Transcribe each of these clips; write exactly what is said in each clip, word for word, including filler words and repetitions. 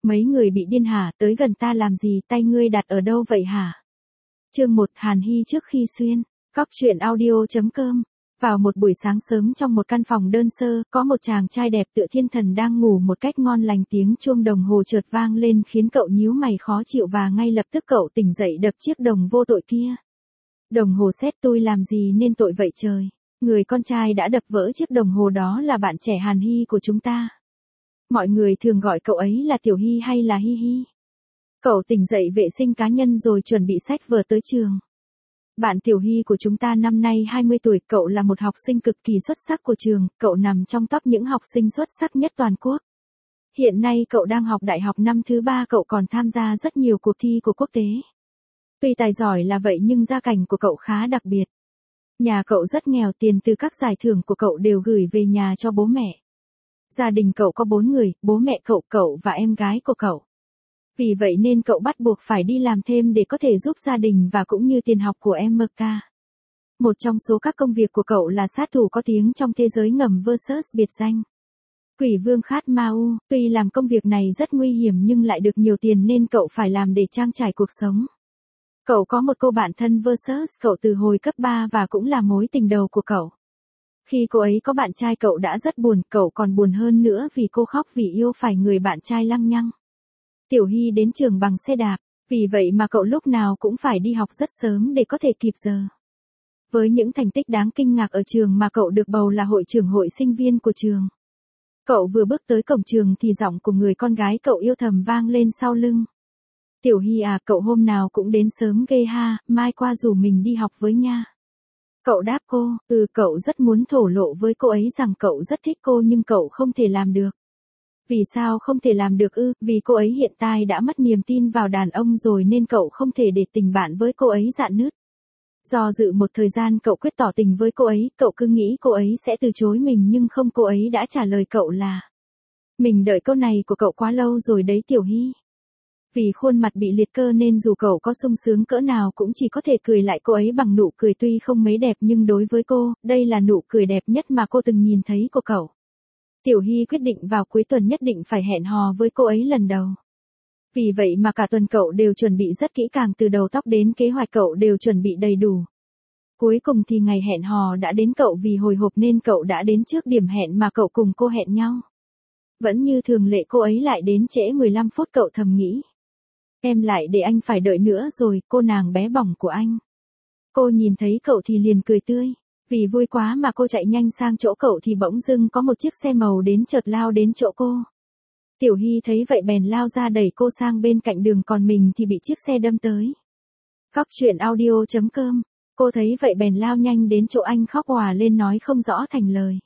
Mấy người bị điên hả, tới gần ta làm gì, tay ngươi đặt ở đâu vậy hả? Chương một, Hàn Hy trước khi xuyên. Cóc truyện audio chấm com. Vào một buổi sáng sớm trong một căn phòng đơn sơ, có một chàng trai đẹp tựa thiên thần đang ngủ một cách ngon lành, tiếng chuông đồng hồ chợt vang lên khiến cậu nhíu mày khó chịu và ngay lập tức cậu tỉnh dậy đập chiếc đồng vô tội kia. Đồng hồ xét tôi làm gì nên tội vậy trời? Người con trai đã đập vỡ chiếc đồng hồ đó là bạn trẻ Hàn Hy của chúng ta. Mọi người thường gọi cậu ấy là Tiểu Hy hay là Hi Hi. Cậu tỉnh dậy vệ sinh cá nhân rồi chuẩn bị sách vở tới trường. Bạn Tiểu Hy của chúng ta năm nay hai mươi tuổi, cậu là một học sinh cực kỳ xuất sắc của trường, cậu nằm trong top những học sinh xuất sắc nhất toàn quốc. Hiện nay cậu đang học đại học năm thứ ba, cậu còn tham gia rất nhiều cuộc thi của quốc tế. Tuy tài giỏi là vậy nhưng gia cảnh của cậu khá đặc biệt. Nhà cậu rất nghèo, tiền từ các giải thưởng của cậu đều gửi về nhà cho bố mẹ. Gia đình cậu có bốn người, bố mẹ cậu, cậu và em gái của cậu. Vì vậy nên cậu bắt buộc phải đi làm thêm để có thể giúp gia đình và cũng như tiền học của em em ca. Một trong số các công việc của cậu là sát thủ có tiếng trong thế giới ngầm versus biệt danh Quỷ Vương Khát Ma U. Tuy làm công việc này rất nguy hiểm nhưng lại được nhiều tiền nên cậu phải làm để trang trải cuộc sống. Cậu có một cô bạn thân versus cậu từ hồi cấp ba và cũng là mối tình đầu của cậu. Khi cô ấy có bạn trai cậu đã rất buồn, cậu còn buồn hơn nữa vì cô khóc vì yêu phải người bạn trai lăng nhăng. Tiểu Hy đến trường bằng xe đạp, vì vậy mà cậu lúc nào cũng phải đi học rất sớm để có thể kịp giờ. Với những thành tích đáng kinh ngạc ở trường mà cậu được bầu là hội trưởng hội sinh viên của trường. Cậu vừa bước tới cổng trường thì giọng của người con gái cậu yêu thầm vang lên sau lưng. Tiểu Hy à, cậu hôm nào cũng đến sớm ghê ha, mai qua rủ mình đi học với nha. Cậu đáp cô, ừ, cậu rất muốn thổ lộ với cô ấy rằng cậu rất thích cô nhưng cậu không thể làm được. Vì sao không thể làm được ư? Vì cô ấy hiện tại đã mất niềm tin vào đàn ông rồi nên cậu không thể để tình bạn với cô ấy rạn nứt. Do dự một thời gian cậu quyết tỏ tình với cô ấy, cậu cứ nghĩ cô ấy sẽ từ chối mình nhưng không, cô ấy đã trả lời cậu là mình đợi câu này của cậu quá lâu rồi đấy Tiểu Hy. Vì khuôn mặt bị liệt cơ nên dù cậu có sung sướng cỡ nào cũng chỉ có thể cười lại cô ấy bằng nụ cười tuy không mấy đẹp nhưng đối với cô, đây là nụ cười đẹp nhất mà cô từng nhìn thấy của cậu. Tiểu Hy quyết định vào cuối tuần nhất định phải hẹn hò với cô ấy lần đầu. Vì vậy mà cả tuần cậu đều chuẩn bị rất kỹ càng, từ đầu tóc đến kế hoạch cậu đều chuẩn bị đầy đủ. Cuối cùng thì ngày hẹn hò đã đến, cậu vì hồi hộp nên cậu đã đến trước điểm hẹn mà cậu cùng cô hẹn nhau. Vẫn như thường lệ cô ấy lại đến trễ mười lăm phút, cậu thầm nghĩ. Em lại để anh phải đợi nữa rồi, cô nàng bé bỏng của anh. Cô nhìn thấy cậu thì liền cười tươi. Vì vui quá mà cô chạy nhanh sang chỗ cậu thì bỗng dưng có một chiếc xe màu đến chợt lao đến chỗ cô. Tiểu Hy thấy vậy bèn lao ra đẩy cô sang bên cạnh đường, còn mình thì bị chiếc xe đâm tới. Cóc truyện audio chấm com. Cô thấy vậy bèn lao nhanh đến chỗ anh, khóc òa lên nói không rõ thành lời.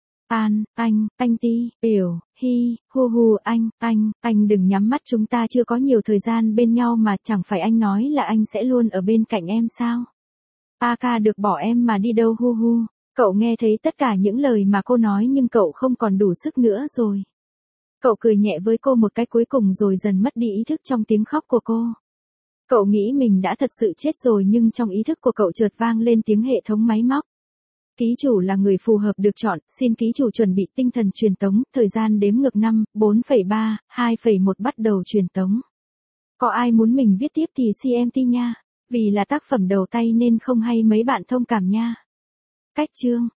An, anh, anh Ti, Yểu, Hi, hu hu, anh, anh, anh đừng nhắm mắt, chúng ta chưa có nhiều thời gian bên nhau mà, chẳng phải anh nói là anh sẽ luôn ở bên cạnh em sao? A ca được bỏ em mà đi đâu hu hu. Cậu nghe thấy tất cả những lời mà cô nói nhưng cậu không còn đủ sức nữa rồi. Cậu cười nhẹ với cô một cái cuối cùng rồi dần mất đi ý thức trong tiếng khóc của cô. Cậu nghĩ mình đã thật sự chết rồi nhưng trong ý thức của cậu chợt vang lên tiếng hệ thống máy móc. Ký chủ là người phù hợp được chọn, xin ký chủ chuẩn bị tinh thần truyền tống, thời gian đếm ngược năm, bốn phẩy ba, hai phẩy một bắt đầu truyền tống. Có ai muốn mình viết tiếp thì xê em tê nha, vì là tác phẩm đầu tay nên không hay mấy bạn thông cảm nha. Cách chương